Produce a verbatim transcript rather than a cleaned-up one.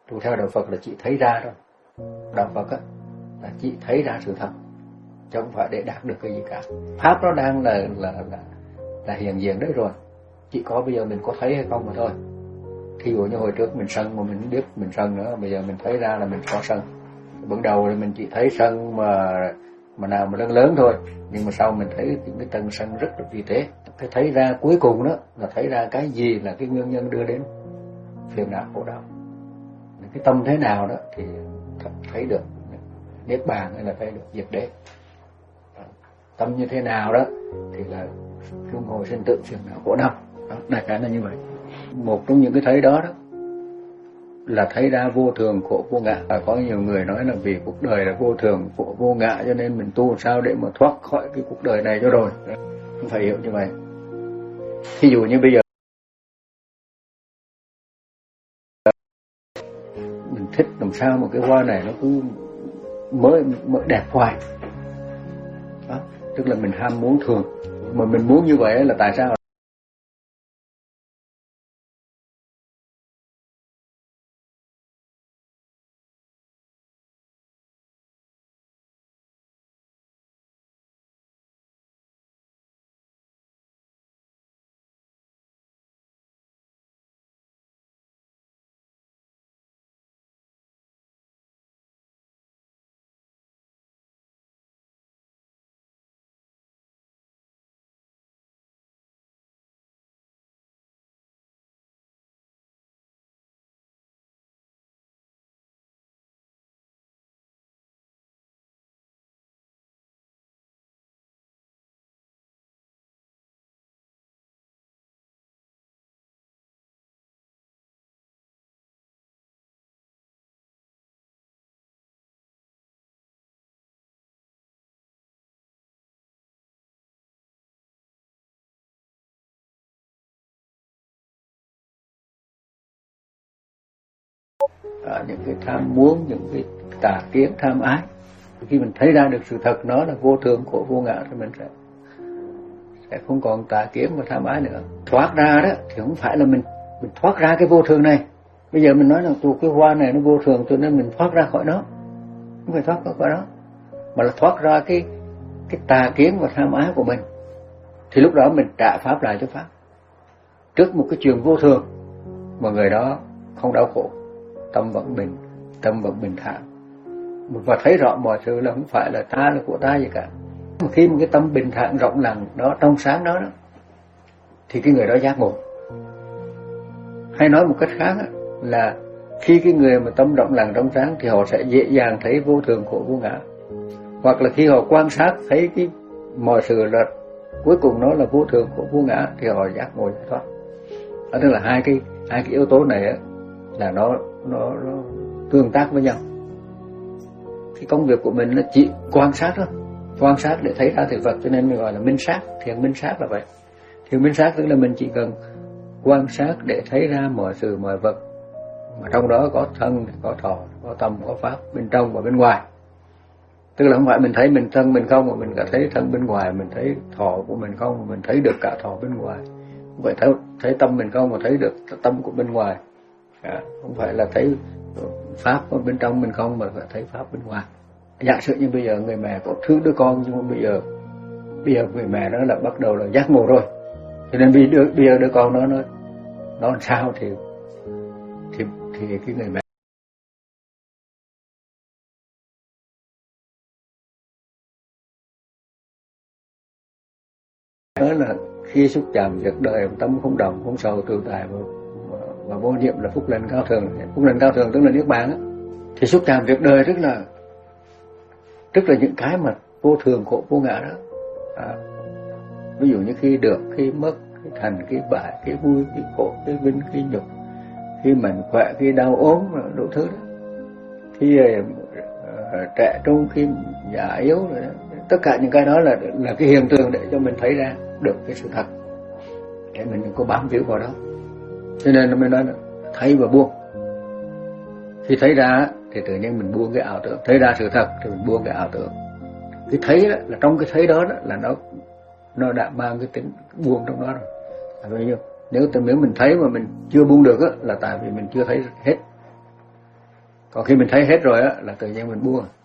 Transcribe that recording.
Tu theo đạo Phật là chỉ thấy ra thôi. Đạo Phật á là chỉ thấy ra sự thật, chứ không phải để đạt được cái gì cả. Pháp nó đang là là là, là hiện diện đấy rồi, chỉ có bây giờ mình có thấy hay không mà thôi. Thí dụ như hồi trước mình sân mà mình không biết mình sân nữa, bây giờ mình thấy ra là mình có sân. Ban đầu thì mình chỉ thấy sân mà mà nào mà lớn lớn thôi, nhưng mà sau mình thấy những cái tầng sân rất là vi tế. Cái thấy ra cuối cùng đó là thấy ra cái gì là cái nguyên nhân đưa đến phiền não khổ đau. Cái tâm thế nào đó thì thấy được niết bàn hay là thấy được diệt đế. Tâm như thế nào đó thì là luân hồi sinh tử phiền não khổ đau. Đó, đại khái là như vậy. Một trong những cái thấy đó đó là thấy ra vô thường khổ vô ngã. Và có nhiều người nói là vì cuộc đời là vô thường khổ vô ngã cho nên mình tu sao để mà thoát khỏi cái cuộc đời này cho rồi. Không phải hiểu như vậy. Thí dụ như bây giờ mình thích làm sao một cái hoa này nó cứ mới, mới đẹp hoài. Đó, tức là mình ham muốn thường. Mà mình muốn như vậy là tại sao? À, những cái tham muốn, những cái tà kiến tham ái, khi mình thấy ra được sự thật nó là vô thường khổ vô ngã thì mình sẽ sẽ không còn tà kiến và tham ái nữa. Thoát ra đó thì không phải là mình mình thoát ra cái vô thường này. Bây giờ mình nói là tụ cái hoa này nó vô thường cho nên mình thoát ra khỏi nó, không phải thoát ra khỏi nó, mà là thoát ra cái cái tà kiến và tham ái của mình. Thì lúc đó mình trả pháp lại cho pháp. Trước một cái chuyện vô thường mà người đó không đau khổ, tâm vẫn bình, tâm vẫn bình thản, và thấy rõ mọi sự là không phải là ta là của ta gì cả. Mà khi một cái tâm bình thản rộng lặng đó, trong sáng đó, đó thì cái người đó giác ngộ. Hay nói một cách khác là khi cái người mà tâm rộng lặng trong sáng thì họ sẽ dễ dàng thấy vô thường khổ vô ngã. Hoặc là khi họ quan sát thấy cái mọi sự là cuối cùng nó là vô thường khổ vô ngã thì họ giác ngộ giải thoát. Đó tức là hai cái hai cái yếu tố này á, là nó, nó nó tương tác với nhau. Cái công việc của mình là chỉ quan sát thôi, quan sát để thấy ra thực vật, cho nên mình gọi là minh sát. Thiền minh sát là vậy. Thiền minh sát tức là mình chỉ cần quan sát để thấy ra mọi sự mọi vật, mà trong đó có thân, có thọ, có tâm, có pháp, bên trong và bên ngoài. Tức là không phải mình thấy mình thân mình không, mà mình cả thấy thân bên ngoài, mình thấy thọ của mình không, mà mình thấy được cả thọ bên ngoài. Không phải thấy, thấy tâm mình không, mà thấy được tâm của bên ngoài. À, không phải là thấy pháp ở bên trong mình không, mà phải thấy pháp bên ngoài. Giả sử như bây giờ người mẹ có thương đứa con, nhưng mà bây giờ bây giờ người mẹ đó là bắt đầu là giác ngộ rồi, cho nên bây giờ, bây giờ đứa con nó nó nó làm sao thì thì thì cái người mẹ đó là khi xúc chạm việc đời, tâm không động, không sầu, tự tại và, và vô niệm là phúc lành cao thường. Phúc lành cao thường tức là niết bàn á. Thì xúc chạm việc đời rất là tức là những cái mà vô thường khổ vô ngã đó. À, ví dụ như khi được, khi mất, khi thành, khi bại, khi vui, khi khổ, khi vinh, khi nhục, khi mạnh khỏe, khi đau ốm, đủ thứ đó. Khi uh, trẻ trung, khi già yếu, rồi đó. Tất cả những cái đó là là cái hiện tượng để cho mình thấy ra được cái sự thật, để mình đừng có bám víu vào đó. Cho nên nó mới nói là thấy và buông. Khi thấy ra thì tự nhiên mình buông cái ảo tưởng, thấy ra sự thật thì mình buông cái ảo tưởng. Cái thấy đó, là trong cái thấy đó, đó là nó nó đã mang cái tính buông trong đó rồi. Tại vì nếu nếu mình thấy mà mình chưa buông được đó, là tại vì mình chưa thấy hết. Còn khi mình thấy hết rồi á là tự nhiên mình buông.